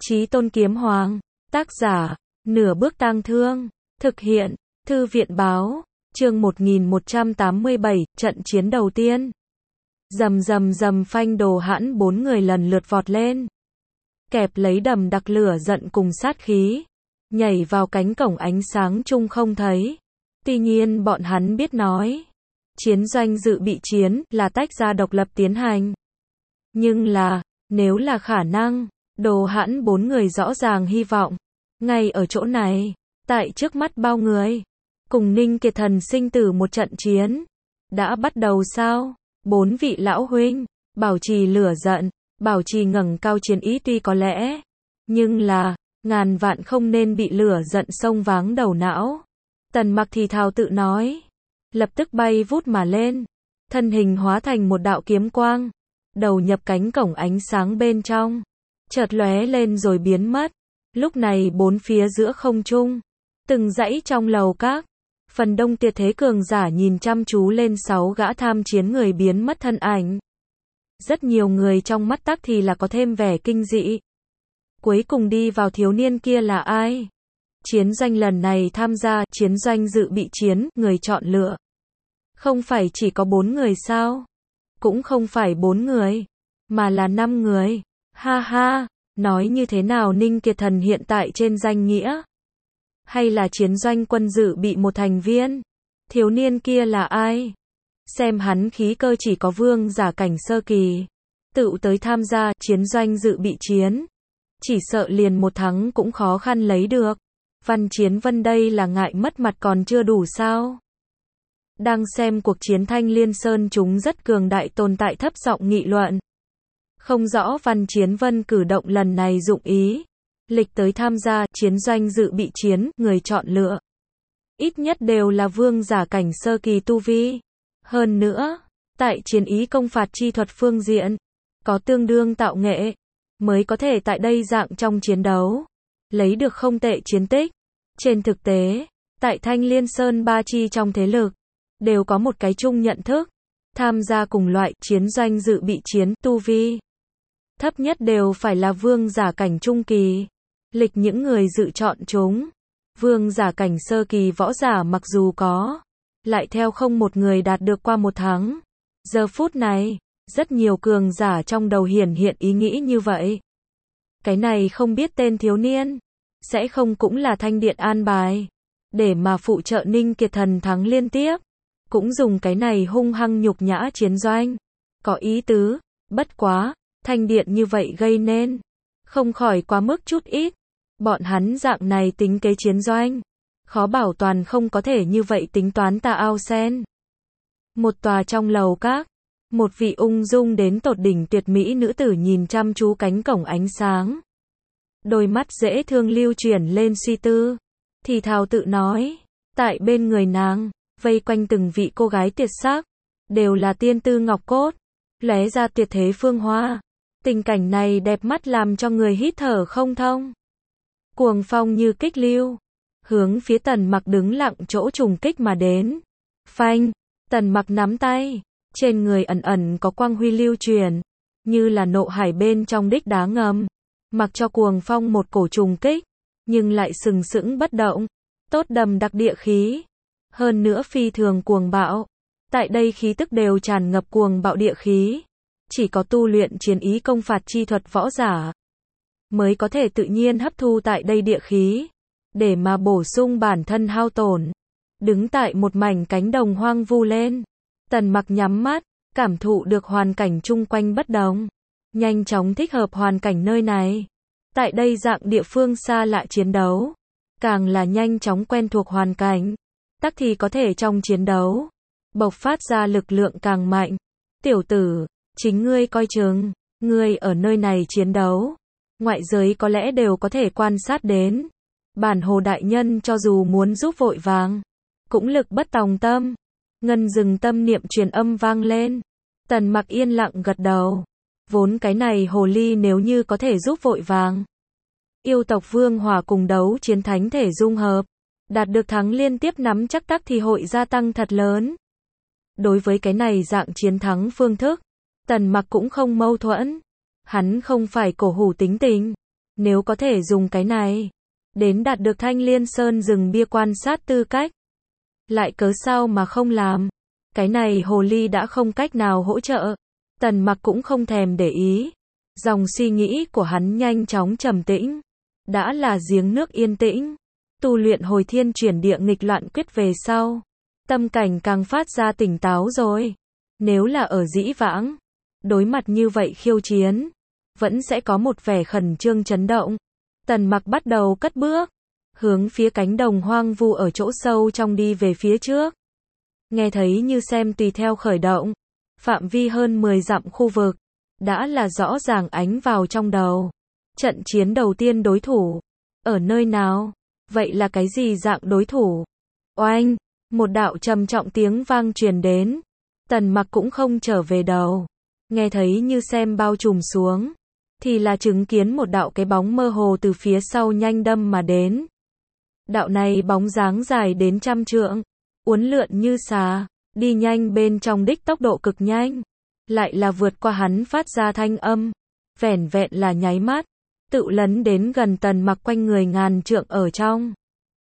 Chí Tôn Kiếm Hoàng, tác giả, Nửa Bước Tang Thương, thực hiện, Thư viện báo, chương 1187, trận chiến đầu tiên. Rầm rầm rầm, phanh đồ hãn 4 người lần lượt vọt lên, kẹp lấy đầm đặc lửa giận cùng sát khí, nhảy vào cánh cổng ánh sáng chung không thấy. Tuy nhiên bọn hắn biết nói, chiến doanh dự bị chiến là tách ra độc lập tiến hành. Nhưng là, nếu là khả năng, đồ hãn 4 người rõ ràng hy vọng, ngay ở chỗ này, tại trước mắt bao người, cùng Ninh Kiệt Thần sinh tử một trận chiến. Đã bắt đầu sao? 4 vị lão huynh, bảo trì lửa giận, bảo trì ngẩng cao chiến ý tuy có lẽ, nhưng là, ngàn vạn không nên bị lửa giận xông váng đầu não. Tần Mặc thì thào tự nói, lập tức bay vút mà lên, thân hình hóa thành một đạo kiếm quang, đầu nhập cánh cổng ánh sáng bên trong, chợt lóe lên rồi biến mất. Lúc này bốn phía giữa không trung, từng dãy trong lầu các, phần đông tuyệt thế cường giả nhìn chăm chú lên 6 gã tham chiến người biến mất thân ảnh. Rất nhiều người trong mắt tắc thì là có thêm vẻ kinh dị. Cuối cùng đi vào thiếu niên kia là ai? Chiến doanh lần này tham gia chiến doanh dự bị chiến, người chọn lựa. Không phải chỉ có 4 người sao? Cũng không phải 4 người, mà là 5 người. Ha ha, nói như thế nào Ninh Kiệt Thần hiện tại trên danh nghĩa? Hay là chiến doanh quân dự bị một thành viên? Thiếu niên kia là ai? Xem hắn khí cơ chỉ có vương giả cảnh sơ kỳ, tự tới tham gia chiến doanh dự bị chiến, chỉ sợ liền một thắng cũng khó khăn lấy được. Văn Chiến Vân đây là ngại mất mặt còn chưa đủ sao? Đang xem cuộc chiến Thanh Liên Sơn chúng rất cường đại tồn tại thấp giọng nghị luận. Không rõ Văn Chiến Vân cử động lần này dụng ý, lịch tới tham gia chiến doanh dự bị chiến, người chọn lựa. Ít nhất đều là vương giả cảnh sơ kỳ tu vi. Hơn nữa, tại chiến ý công phạt chi thuật phương diện, có tương đương tạo nghệ, mới có thể tại đây dạng trong chiến đấu, lấy được không tệ chiến tích. Trên thực tế, tại Thanh Liên Sơn ba chi trong thế lực, đều có một cái chung nhận thức, tham gia cùng loại chiến doanh dự bị chiến, tu vi thấp nhất đều phải là vương giả cảnh trung kỳ. Lịch những người dự chọn chúng, vương giả cảnh sơ kỳ võ giả mặc dù có, lại theo không một người đạt được qua một tháng. Giờ phút này, rất nhiều cường giả trong đầu hiển hiện ý nghĩ như vậy. Cái này không biết tên thiếu niên, sẽ không cũng là Thanh Điện an bài, để mà phụ trợ Ninh Kiệt Thần thắng liên tiếp, cũng dùng cái này hung hăng nhục nhã chiến doanh. Có ý tứ, bất quá, Thanh Điện như vậy gây nên, không khỏi quá mức chút ít. Bọn hắn dạng này tính kế chiến doanh, khó bảo toàn không có thể như vậy tính toán tà ao sen. Một tòa trong lầu các, một vị ung dung đến tột đỉnh tuyệt mỹ nữ tử nhìn chăm chú cánh cổng ánh sáng. Đôi mắt dễ thương lưu chuyển lên suy tư, thì thào tự nói, tại bên người nàng, vây quanh từng vị cô gái tuyệt sắc, đều là tiên tư ngọc cốt, lóe ra tuyệt thế phương hoa. Tình cảnh này đẹp mắt làm cho người hít thở không thông. Cuồng phong như kích lưu, hướng phía Tần Mặc đứng lặng chỗ trùng kích mà đến. Phanh, Tần Mặc nắm tay, trên người ẩn ẩn có quang huy lưu truyền, như là nộ hải bên trong đích đá ngầm, mặc cho cuồng phong một cổ trùng kích, nhưng lại sừng sững bất động, tốt đầm đặc địa khí, hơn nữa phi thường cuồng bạo. Tại đây khí tức đều tràn ngập cuồng bạo địa khí, chỉ có tu luyện chiến ý công phạt chi thuật võ giả mới có thể tự nhiên hấp thu tại đây địa khí, để mà bổ sung bản thân hao tổn. Đứng tại một mảnh cánh đồng hoang vu lên, Tần Mặc nhắm mắt, cảm thụ được hoàn cảnh chung quanh bất đồng, nhanh chóng thích hợp hoàn cảnh nơi này. Tại đây dạng địa phương xa lạ chiến đấu, càng là nhanh chóng quen thuộc hoàn cảnh, tắc thì có thể trong chiến đấu bộc phát ra lực lượng càng mạnh. Tiểu tử, chính ngươi coi chừng, ngươi ở nơi này chiến đấu, ngoại giới có lẽ đều có thể quan sát đến. Bản Hồ đại nhân cho dù muốn giúp vội vàng, cũng lực bất tòng tâm. Ngân dừng tâm niệm truyền âm vang lên. Tần Mặc yên lặng gật đầu. Vốn cái này hồ ly nếu như có thể giúp vội vàng, yêu tộc vương hỏa cùng đấu chiến thánh thể dung hợp, đạt được thắng liên tiếp nắm chắc tắc thì hội gia tăng thật lớn. Đối với cái này dạng chiến thắng phương thức, Tần Mặc cũng không mâu thuẫn. Hắn không phải cổ hủ tính tình, Nếu có thể dùng cái này đến đạt được Thanh Liên Sơn rừng bia quan sát tư cách, lại cớ sao mà không làm? Cái này hồ ly đã không cách nào hỗ trợ. Tần Mặc cũng không thèm để ý. Dòng suy nghĩ của hắn nhanh chóng trầm tĩnh. Đã là giếng nước yên tĩnh. Tu luyện hồi thiên chuyển địa nghịch loạn quyết về sau. Tâm cảnh càng phát ra tỉnh táo rồi. Nếu là ở dĩ vãng, đối mặt như vậy khiêu chiến, vẫn sẽ có một vẻ khẩn trương chấn động. Tần Mặc bắt đầu cất bước, hướng phía cánh đồng hoang vu ở chỗ sâu trong đi về phía trước. Nghe thấy như xem tùy theo khởi động, phạm vi hơn 10 dặm khu vực, đã là rõ ràng ánh vào trong đầu. Trận chiến đầu tiên đối thủ, ở nơi nào? Vậy là cái gì dạng đối thủ? Oanh, một đạo trầm trọng tiếng vang truyền đến. Tần Mặc cũng không trở về đầu. Nghe thấy như xem bao trùm xuống, thì là chứng kiến một đạo cái bóng mơ hồ từ phía sau nhanh đâm mà đến. Đạo này bóng dáng dài đến 100 trượng, uốn lượn như xà, đi nhanh bên trong đích tốc độ cực nhanh, lại là vượt qua hắn phát ra thanh âm, vẻn vẹn là nháy mắt, tự lấn đến gần Tần Mặc quanh người ngàn trượng ở trong.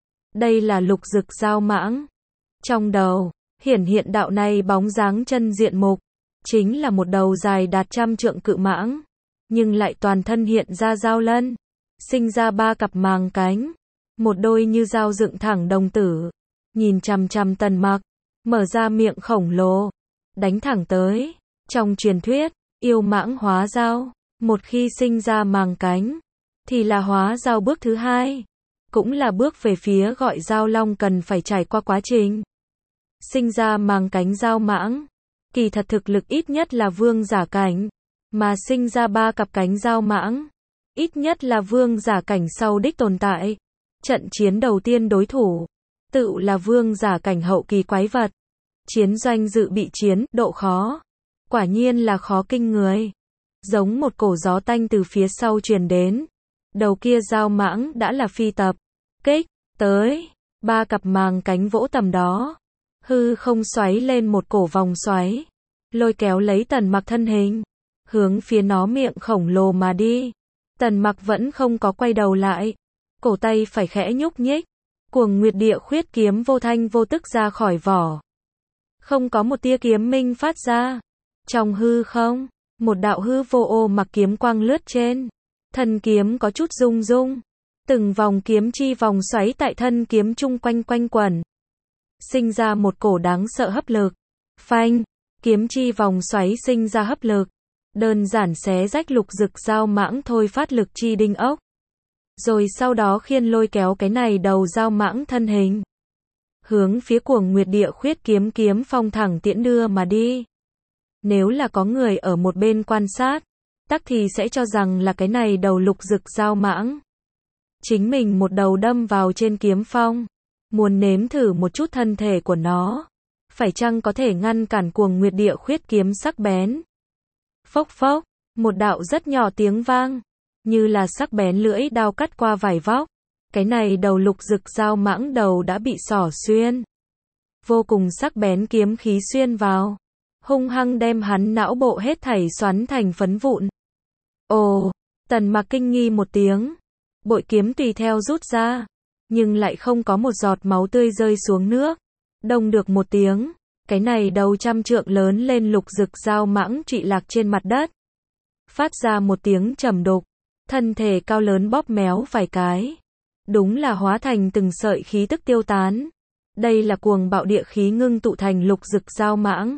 Đây là Lục Dực Dao Mãng. Trong đầu, hiển hiện đạo này bóng dáng chân diện mục, chính là một đầu dài đạt 100 trượng cự mãng, nhưng lại toàn thân hiện ra dao lân, sinh ra 3 cặp màng cánh, một đôi như dao dựng thẳng đồng tử, nhìn chằm chằm Tần Mặc, mở ra miệng khổng lồ, đánh thẳng tới. Trong truyền thuyết, yêu mãng hóa dao, một khi sinh ra màng cánh, thì là hóa dao bước thứ hai, cũng là bước về phía gọi dao long cần phải trải qua quá trình. Sinh ra màng cánh dao mãng, kỳ thật thực lực ít nhất là vương giả cảnh, mà sinh ra 3 cặp cánh dao mãng, ít nhất là vương giả cảnh sau đích tồn tại. Trận chiến đầu tiên đối thủ, tự là vương giả cảnh hậu kỳ quái vật. Chiến doanh dự bị chiến, độ khó, quả nhiên là khó kinh người. Giống một cổ gió tanh từ phía sau truyền đến. Đầu kia dao mãng đã là phi tập, kích, tới, 3 cặp màng cánh vỗ tầm đó. Hư không xoáy lên một cổ vòng xoáy, lôi kéo lấy Tần Mặc thân hình, hướng phía nó miệng khổng lồ mà đi. Tần Mặc vẫn không có quay đầu lại, cổ tay phải khẽ nhúc nhích, Cuồng Nguyệt Địa Khuyết kiếm vô thanh vô tức ra khỏi vỏ. Không có một tia kiếm minh phát ra. Trong hư không, một đạo hư vô ô mặc kiếm quang lướt trên. Thân kiếm có chút rung rung. Từng vòng kiếm chi vòng xoáy tại thân kiếm chung quanh quanh quẩn. Sinh ra một cổ đáng sợ hấp lực. Phanh, kiếm chi vòng xoáy sinh ra hấp lực. Đơn giản xé rách Lục Dực Dao Mãng thôi phát lực chi đinh ốc. Rồi sau đó khiên lôi kéo cái này đầu dao mãng thân hình, hướng phía Cuồng Nguyệt Địa Khuyết kiếm phong thẳng tiễn đưa mà đi. Nếu là có người ở một bên quan sát, tắc thì sẽ cho rằng là cái này đầu Lục Dực Dao Mãng chính mình một đầu đâm vào trên kiếm phong, muốn nếm thử một chút thân thể của nó, phải chăng có thể ngăn cản Cuồng Nguyệt Địa Khuyết kiếm sắc bén. Phốc phốc, một đạo rất nhỏ tiếng vang, như là sắc bén lưỡi đao cắt qua vải vóc. Cái này đầu Lục Dực Dao Mãng đầu đã bị xỏ xuyên. Vô cùng sắc bén kiếm khí xuyên vào, hung hăng đem hắn não bộ hết thảy xoắn thành phấn vụn. Ồ, Tần Mặc kinh nghi một tiếng, bội kiếm tùy theo rút ra, nhưng lại không có một giọt máu tươi rơi xuống nước. Đông được một tiếng, cái này đầu 100 trượng lớn lên Lục Dực Dao Mãng trụy lạc trên mặt đất, phát ra một tiếng trầm đục, thân thể cao lớn bóp méo vài cái, đúng là hóa thành từng sợi khí tức tiêu tán. Đây là cuồng bạo địa khí ngưng tụ thành Lục Dực Dao Mãng.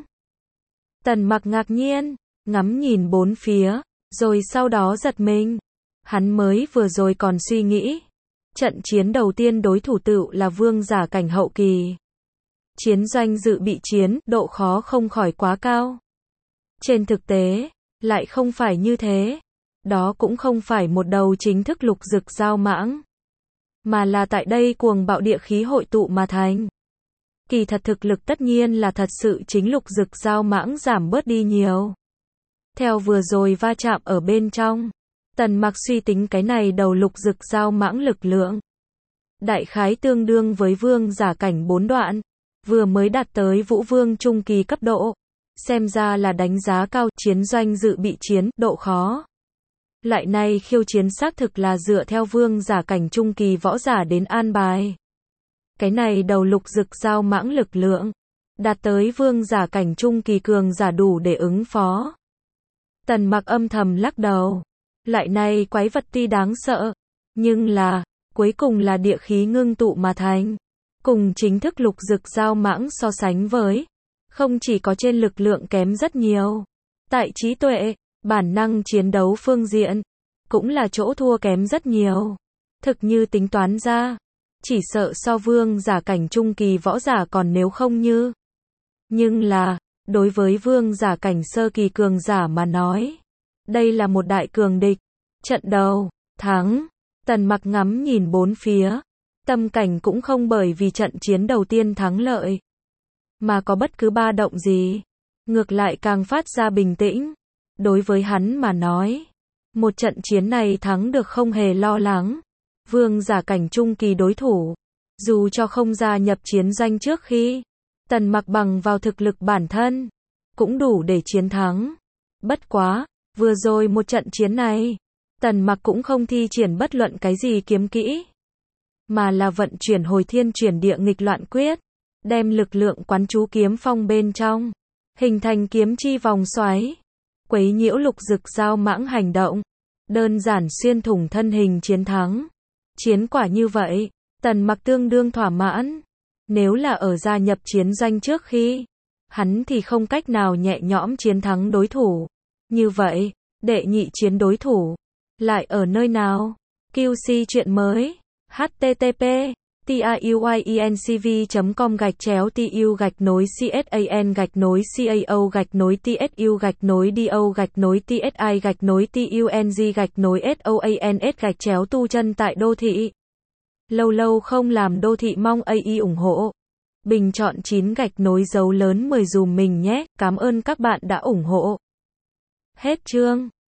Tần Mặc ngạc nhiên, ngắm nhìn bốn phía, rồi sau đó giật mình. Hắn mới vừa rồi còn suy nghĩ, trận chiến đầu tiên đối thủ tự là vương giả cảnh hậu kỳ. Chiến doanh dự bị chiến, độ khó không khỏi quá cao. Trên thực tế, lại không phải như thế. Đó cũng không phải một đầu chính thức Lục Dực Dao Mãng, mà là tại đây cuồng bạo địa khí hội tụ mà thành. Kỳ thật thực lực tất nhiên là thật sự chính Lục Dực Dao Mãng giảm bớt đi nhiều. Theo vừa rồi va chạm ở bên trong, Tần Mặc suy tính cái này đầu Lục Dực Dao Mãng lực lượng, đại khái tương đương với vương giả cảnh 4 đoạn, vừa mới đạt tới Vũ Vương trung kỳ cấp độ. Xem ra là đánh giá cao chiến doanh dự bị chiến, độ khó Lại nay khiêu chiến xác thực là dựa theo vương giả cảnh trung kỳ võ giả đến an bài. Cái này đầu Lục Dực giao mãng lực lượng, đạt tới vương giả cảnh trung kỳ cường giả đủ để ứng phó. Tần Mặc âm thầm lắc đầu. Lại nay quái vật tuy đáng sợ, nhưng là, cuối cùng là địa khí ngưng tụ mà thành. Cùng chính thức Lục Dực giao mãng so sánh với, không chỉ có trên lực lượng kém rất nhiều, tại trí tuệ, bản năng chiến đấu phương diện, cũng là chỗ thua kém rất nhiều. Thực như tính toán ra, chỉ sợ so vương giả cảnh trung kỳ võ giả còn nếu không như. Nhưng là, đối với vương giả cảnh sơ kỳ cường giả mà nói, đây là một đại cường địch. Trận đầu, thắng, Tần Mặc ngắm nhìn bốn phía, tâm cảnh cũng không bởi vì trận chiến đầu tiên thắng lợi, mà có bất cứ ba động gì. Ngược lại càng phát ra bình tĩnh. Đối với hắn mà nói, một trận chiến này thắng được không hề lo lắng. Vương giả cảnh trung kỳ đối thủ, dù cho không gia nhập chiến doanh trước khi, Tần Mặc bằng vào thực lực bản thân, cũng đủ để chiến thắng. Bất quá, vừa rồi một trận chiến này, Tần Mặc cũng không thi triển bất luận cái gì kiếm kỹ, mà là vận chuyển hồi thiên chuyển địa nghịch loạn quyết, đem lực lượng quán chú kiếm phong bên trong, hình thành kiếm chi vòng xoáy, quấy nhiễu Lục Dực giao mãng hành động, đơn giản xuyên thủng thân hình chiến thắng. Chiến quả như vậy, Tần Mặc tương đương thỏa mãn. Nếu là ở gia nhập chiến doanh trước khi, hắn thì không cách nào nhẹ nhõm chiến thắng đối thủ. Như vậy, đệ nhị chiến đối thủ lại ở nơi nào? QC chuyện mới. http tiuy.cn/TU-CAO-TU-TSI-TUNG/TUNG/TUNG tu chân tại đô thị. Lâu lâu không làm đô thị mong AI ủng hộ. Bình chọn 9 gạch nối dấu lớn 10 dùm mình nhé. Cảm ơn các bạn đã ủng hộ. Hết chương.